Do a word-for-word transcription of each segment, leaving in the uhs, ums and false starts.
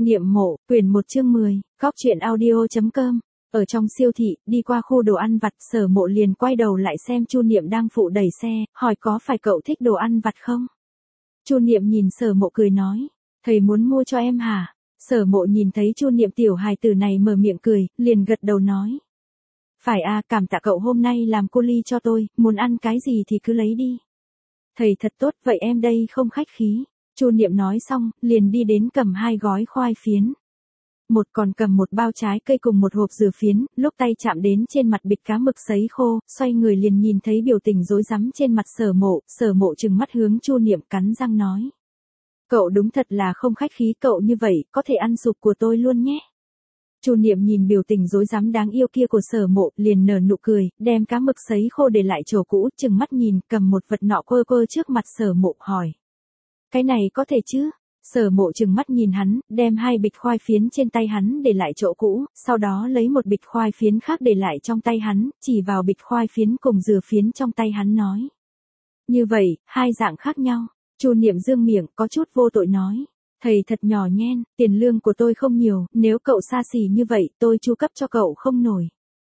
Niệm mộ, quyển một chương mười, góc truyện audio.com. Ở trong siêu thị, đi qua khu đồ ăn vặt, Sở Mộ liền quay đầu lại xem Chu Niệm đang phụ đẩy xe, hỏi có phải cậu thích đồ ăn vặt không? Chu Niệm nhìn Sở Mộ cười nói, thầy muốn mua cho em hả? Sở Mộ nhìn thấy Chu Niệm tiểu hài tử này mở miệng cười, liền gật đầu nói. Phải à, cảm tạ cậu hôm nay làm cô ly cho tôi, muốn ăn cái gì thì cứ lấy đi. Thầy thật tốt, vậy em đây không khách khí. Chu Niệm nói xong, liền đi đến cầm hai gói khoai phiến. Một còn cầm một bao trái cây cùng một hộp dừa phiến, lúc tay chạm đến trên mặt bịch cá mực sấy khô, xoay người liền nhìn thấy biểu tình rối rắm trên mặt Sở Mộ, Sở Mộ trừng mắt hướng Chu Niệm cắn răng nói. Cậu đúng thật là không khách khí, cậu như vậy, có thể ăn sụp của tôi luôn nhé. Chu Niệm nhìn biểu tình rối rắm đáng yêu kia của Sở Mộ, liền nở nụ cười, đem cá mực sấy khô để lại chỗ cũ, trừng mắt nhìn, cầm một vật nọ quơ quơ trước mặt Sở Mộ hỏi. Cái này có thể chứ? Sở Mộ trừng mắt nhìn hắn, đem hai bịch khoai phiến trên tay hắn để lại chỗ cũ, sau đó lấy một bịch khoai phiến khác để lại trong tay hắn, chỉ vào bịch khoai phiến cùng dừa phiến trong tay hắn nói. Như vậy, hai dạng khác nhau. Chu Niệm dương miệng, có chút vô tội nói. Thầy thật nhỏ nhen, tiền lương của tôi không nhiều, nếu cậu xa xỉ như vậy, tôi chu cấp cho cậu không nổi.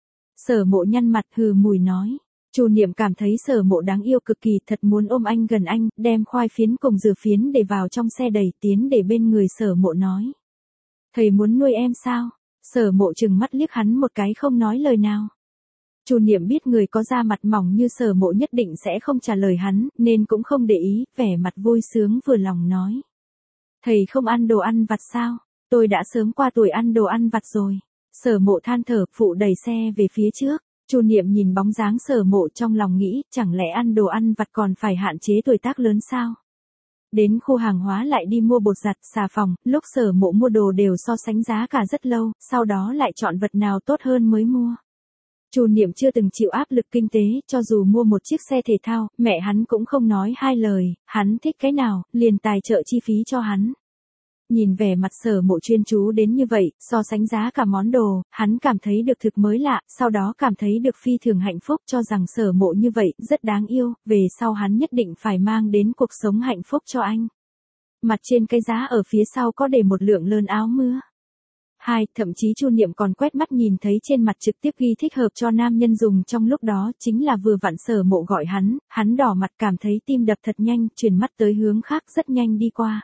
Sở Mộ nhăn mặt hừ mùi nói. Chu Niệm cảm thấy Sở Mộ đáng yêu cực kỳ, thật muốn ôm anh gần anh, đem khoai phiến cùng dừa phiến để vào trong xe đẩy tiến để bên người Sở Mộ nói. Thầy muốn nuôi em sao? Sở Mộ trừng mắt liếc hắn một cái không nói lời nào. Chu Niệm biết người có da mặt mỏng như Sở Mộ nhất định sẽ không trả lời hắn, nên cũng không để ý, vẻ mặt vui sướng vừa lòng nói. Thầy không ăn đồ ăn vặt sao? Tôi đã sớm qua tuổi ăn đồ ăn vặt rồi. Sở Mộ than thở, phụ đẩy xe về phía trước. Chu Niệm nhìn bóng dáng Sở Mộ trong lòng nghĩ, chẳng lẽ ăn đồ ăn vặt còn phải hạn chế tuổi tác lớn sao? Đến khu hàng hóa lại đi mua bột giặt, xà phòng, lúc Sở Mộ mua đồ đều so sánh giá cả rất lâu, sau đó lại chọn vật nào tốt hơn mới mua. Chu Niệm chưa từng chịu áp lực kinh tế, cho dù mua một chiếc xe thể thao, mẹ hắn cũng không nói hai lời, hắn thích cái nào, liền tài trợ chi phí cho hắn. Nhìn vẻ mặt Sở Mộ chuyên chú đến như vậy, so sánh giá cả món đồ, hắn cảm thấy được thực mới lạ, sau đó cảm thấy được phi thường hạnh phúc, cho rằng Sở Mộ như vậy, rất đáng yêu, về sau hắn nhất định phải mang đến cuộc sống hạnh phúc cho anh. Mặt trên cái giá ở phía sau có để một lượng lớn áo mưa. Hai, thậm chí Chu Niệm còn quét mắt nhìn thấy trên mặt trực tiếp ghi thích hợp cho nam nhân dùng trong lúc đó, chính là vừa vặn Sở Mộ gọi hắn, hắn đỏ mặt cảm thấy tim đập thật nhanh, chuyển mắt tới hướng khác rất nhanh đi qua.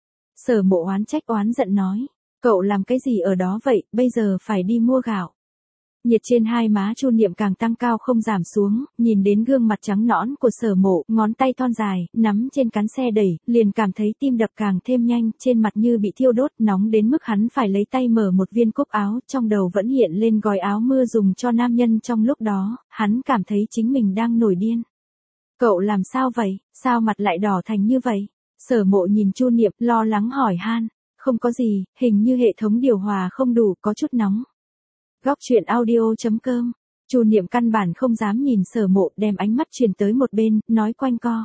Sở Mộ oán trách oán giận nói, cậu làm cái gì ở đó vậy, bây giờ phải đi mua gạo. Nhiệt trên hai má Chu Niệm càng tăng cao không giảm xuống, nhìn đến gương mặt trắng nõn của Sở Mộ, ngón tay thon dài, nắm trên cán xe đẩy, liền cảm thấy tim đập càng thêm nhanh, trên mặt như bị thiêu đốt, nóng đến mức hắn phải lấy tay mở một viên cúc áo, trong đầu vẫn hiện lên gói áo mưa dùng cho nam nhân trong lúc đó, hắn cảm thấy chính mình đang nổi điên. Cậu làm sao vậy, sao mặt lại đỏ thành như vậy? Sở Mộ nhìn Chu Niệm, lo lắng hỏi han, không có gì, hình như hệ thống điều hòa không đủ, có chút nóng. Góc truyện audio.com. Chu Niệm căn bản không dám nhìn Sở Mộ, đem ánh mắt truyền tới một bên, nói quanh co.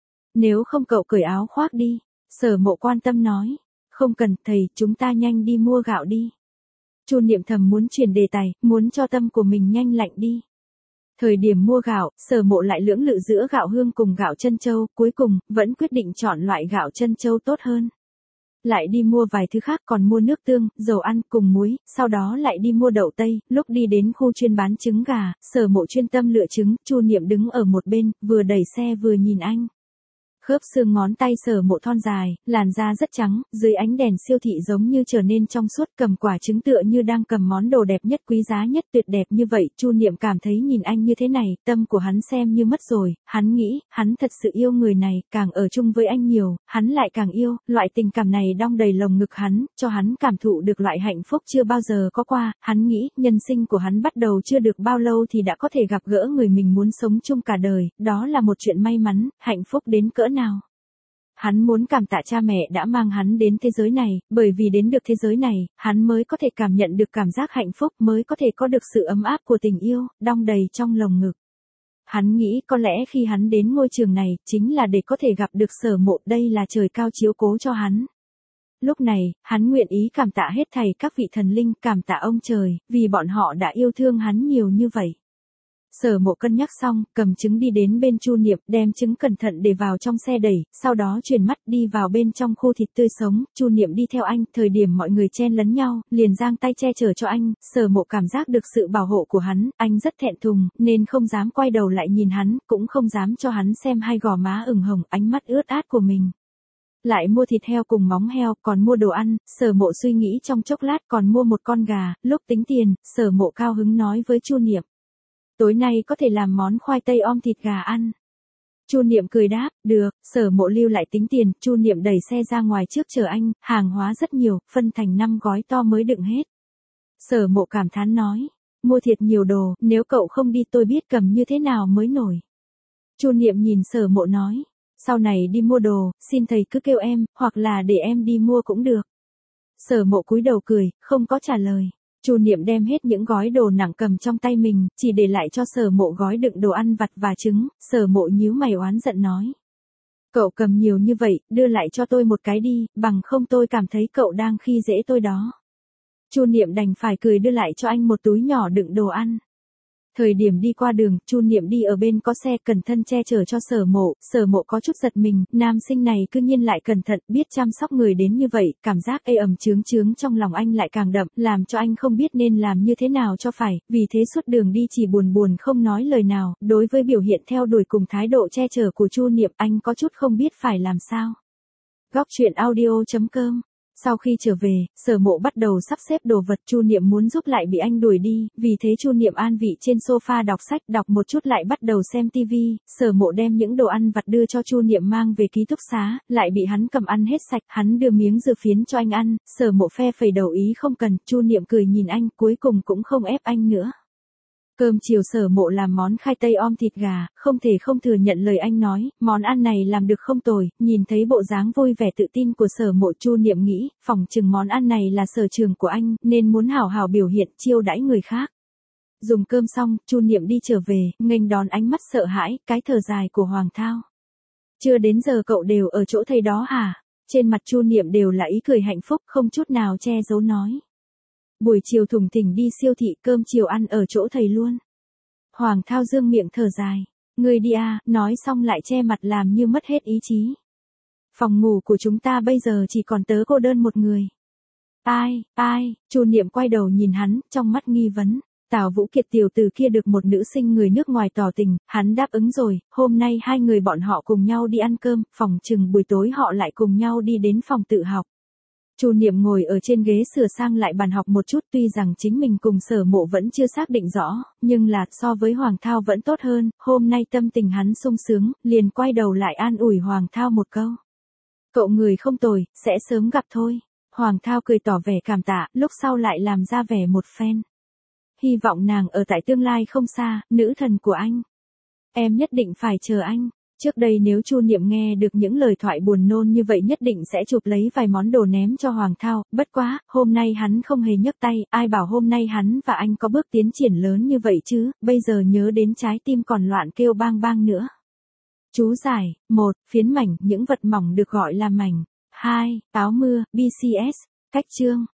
Nếu không cậu cởi áo khoác đi. Sở Mộ quan tâm nói. Không cần, thầy, chúng ta nhanh đi mua gạo đi. Chu Niệm thầm muốn chuyển đề tài, muốn cho tâm của mình nhanh lạnh đi. Thời điểm mua gạo, Sở Mộ lại lưỡng lự giữa gạo hương cùng gạo trân châu, cuối cùng, vẫn quyết định chọn loại gạo trân châu tốt hơn. Lại đi mua vài thứ khác, còn mua nước tương, dầu ăn, cùng muối, sau đó lại đi mua đậu tây, lúc đi đến khu chuyên bán trứng gà, Sở Mộ chuyên tâm lựa trứng, Chu Niệm đứng ở một bên, vừa đẩy xe vừa nhìn anh. Khớp xương ngón tay Sở Mộ thon dài, làn da rất trắng, dưới ánh đèn siêu thị giống như trở nên trong suốt, cầm quả trứng tựa như đang cầm món đồ đẹp nhất quý giá nhất tuyệt đẹp như vậy, Chu Niệm cảm thấy nhìn anh như thế này, tâm của hắn xem như mất rồi, hắn nghĩ, hắn thật sự yêu người này, càng ở chung với anh nhiều, hắn lại càng yêu, loại tình cảm này đong đầy lồng ngực hắn, cho hắn cảm thụ được loại hạnh phúc chưa bao giờ có qua, hắn nghĩ, nhân sinh của hắn bắt đầu chưa được bao lâu thì đã có thể gặp gỡ người mình muốn sống chung cả đời, đó là một chuyện may mắn, hạnh phúc đến cỡ nào. Hắn muốn cảm tạ cha mẹ đã mang hắn đến thế giới này, bởi vì đến được thế giới này, hắn mới có thể cảm nhận được cảm giác hạnh phúc, mới có thể có được sự ấm áp của tình yêu, đong đầy trong lồng ngực. Hắn nghĩ có lẽ khi hắn đến ngôi trường này, chính là để có thể gặp được Sở Mộ, đây là trời cao chiếu cố cho hắn. Lúc này, hắn nguyện ý cảm tạ hết thảy các vị thần linh, cảm tạ ông trời, vì bọn họ đã yêu thương hắn nhiều như vậy. Sở Mộ cân nhắc xong, cầm trứng đi đến bên Chu Niệm, đem trứng cẩn thận để vào trong xe đẩy, sau đó chuyển mắt đi vào bên trong khu thịt tươi sống, Chu Niệm đi theo anh, thời điểm mọi người chen lấn nhau, liền giang tay che chở cho anh, Sở Mộ cảm giác được sự bảo hộ của hắn, anh rất thẹn thùng, nên không dám quay đầu lại nhìn hắn, cũng không dám cho hắn xem hai gò má ửng hồng, ánh mắt ướt át của mình. Lại mua thịt heo cùng móng heo, còn mua đồ ăn, Sở Mộ suy nghĩ trong chốc lát còn mua một con gà, lúc tính tiền, Sở Mộ cao hứng nói với Chu Niệm. Tối nay có thể làm món khoai tây om thịt gà ăn. Chu Niệm cười đáp, được, Sở Mộ lưu lại tính tiền, Chu Niệm đẩy xe ra ngoài trước chờ anh, hàng hóa rất nhiều, phân thành năm gói to mới đựng hết. Sở Mộ cảm thán nói, mua thiệt nhiều đồ, nếu cậu không đi tôi biết cầm như thế nào mới nổi. Chu Niệm nhìn Sở Mộ nói, sau này đi mua đồ, xin thầy cứ kêu em, hoặc là để em đi mua cũng được. Sở Mộ cúi đầu cười, không có trả lời. Chu Niệm đem hết những gói đồ nặng cầm trong tay mình, chỉ để lại cho Sở Mộ gói đựng đồ ăn vặt và trứng, Sở Mộ nhíu mày oán giận nói. Cậu cầm nhiều như vậy, đưa lại cho tôi một cái đi, bằng không tôi cảm thấy cậu đang khi dễ tôi đó. Chu Niệm đành phải cười đưa lại cho anh một túi nhỏ đựng đồ ăn. Thời điểm đi qua đường, Chu Niệm đi ở bên có xe cẩn thận che chở cho Sở Mộ, Sở Mộ có chút giật mình, nam sinh này cư nhiên lại cẩn thận, biết chăm sóc người đến như vậy, cảm giác ê ẩm chướng chướng trong lòng anh lại càng đậm, làm cho anh không biết nên làm như thế nào cho phải, vì thế suốt đường đi chỉ buồn buồn không nói lời nào, đối với biểu hiện theo đuổi cùng thái độ che chở của Chu Niệm anh có chút không biết phải làm sao. Góc truyện audio chấm com. Sau khi trở về, Sở Mộ bắt đầu sắp xếp đồ vật, Chu Niệm muốn giúp lại bị anh đuổi đi, vì thế Chu Niệm an vị trên sofa đọc sách, đọc một chút lại bắt đầu xem tivi, Sở Mộ đem những đồ ăn vặt đưa cho Chu Niệm mang về ký túc xá, lại bị hắn cầm ăn hết sạch, hắn đưa miếng dưa phiến cho anh ăn, Sở Mộ phe phẩy đầu ý không cần, Chu Niệm cười nhìn anh, cuối cùng cũng không ép anh nữa. Cơm chiều Sở Mộ làm món khai tây om thịt gà, không thể không thừa nhận lời anh nói, món ăn này làm được không tồi, nhìn thấy bộ dáng vui vẻ tự tin của Sở Mộ, Chu Niệm nghĩ, phỏng chừng món ăn này là sở trường của anh, nên muốn hảo hảo biểu hiện, chiêu đãi người khác. Dùng cơm xong, Chu Niệm đi trở về, nghênh đón ánh mắt sợ hãi, cái thở dài của Hoàng Thao. Chưa đến giờ cậu đều ở chỗ thầy đó hả? Trên mặt Chu Niệm đều là ý cười hạnh phúc, không chút nào che giấu nói. Buổi chiều thủng thỉnh đi siêu thị, cơm chiều ăn ở chỗ thầy luôn. Hoàng Thao dương miệng thở dài. Ngươi đi à, nói xong lại che mặt làm như mất hết ý chí. Phòng ngủ của chúng ta bây giờ chỉ còn tớ cô đơn một người. Ai, ai, Chu Niệm quay đầu nhìn hắn, trong mắt nghi vấn. Tào Vũ Kiệt tiểu tử kia được một nữ sinh người nước ngoài tỏ tình, hắn đáp ứng rồi, hôm nay hai người bọn họ cùng nhau đi ăn cơm, phòng chừng buổi tối họ lại cùng nhau đi đến phòng tự học. Chu Niệm ngồi ở trên ghế sửa sang lại bàn học một chút, tuy rằng chính mình cùng Sở Mộ vẫn chưa xác định rõ, nhưng là so với Hoàng Thao vẫn tốt hơn, hôm nay tâm tình hắn sung sướng, liền quay đầu lại an ủi Hoàng Thao một câu. Cậu người không tồi, sẽ sớm gặp thôi. Hoàng Thao cười tỏ vẻ cảm tạ, lúc sau lại làm ra vẻ một phen. Hy vọng nàng ở tại tương lai không xa, nữ thần của anh. Em nhất định phải chờ anh. Trước đây nếu Chu Niệm nghe được những lời thoại buồn nôn như vậy nhất định sẽ chụp lấy vài món đồ ném cho Hoàng Thao, bất quá, hôm nay hắn không hề nhấc tay, ai bảo hôm nay hắn và anh có bước tiến triển lớn như vậy chứ, bây giờ nhớ đến trái tim còn loạn kêu bang bang nữa. Chú giải, một, phiến mảnh, những vật mỏng được gọi là mảnh. hai, áo mưa, bê xê ét, cách chương.